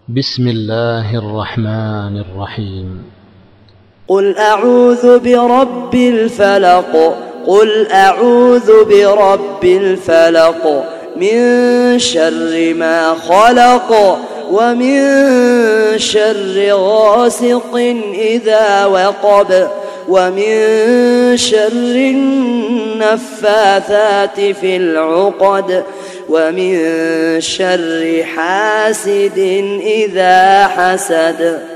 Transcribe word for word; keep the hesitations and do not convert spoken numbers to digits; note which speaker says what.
Speaker 1: بسم الله الرحمن الرحيم.
Speaker 2: قل أعوذ برب الفلق قل أعوذ برب الفلق من شر ما خلق ومن شر غاسق إذا وقب ومن شر النفاثات في العقد ومن شر حاسد إذا حسد.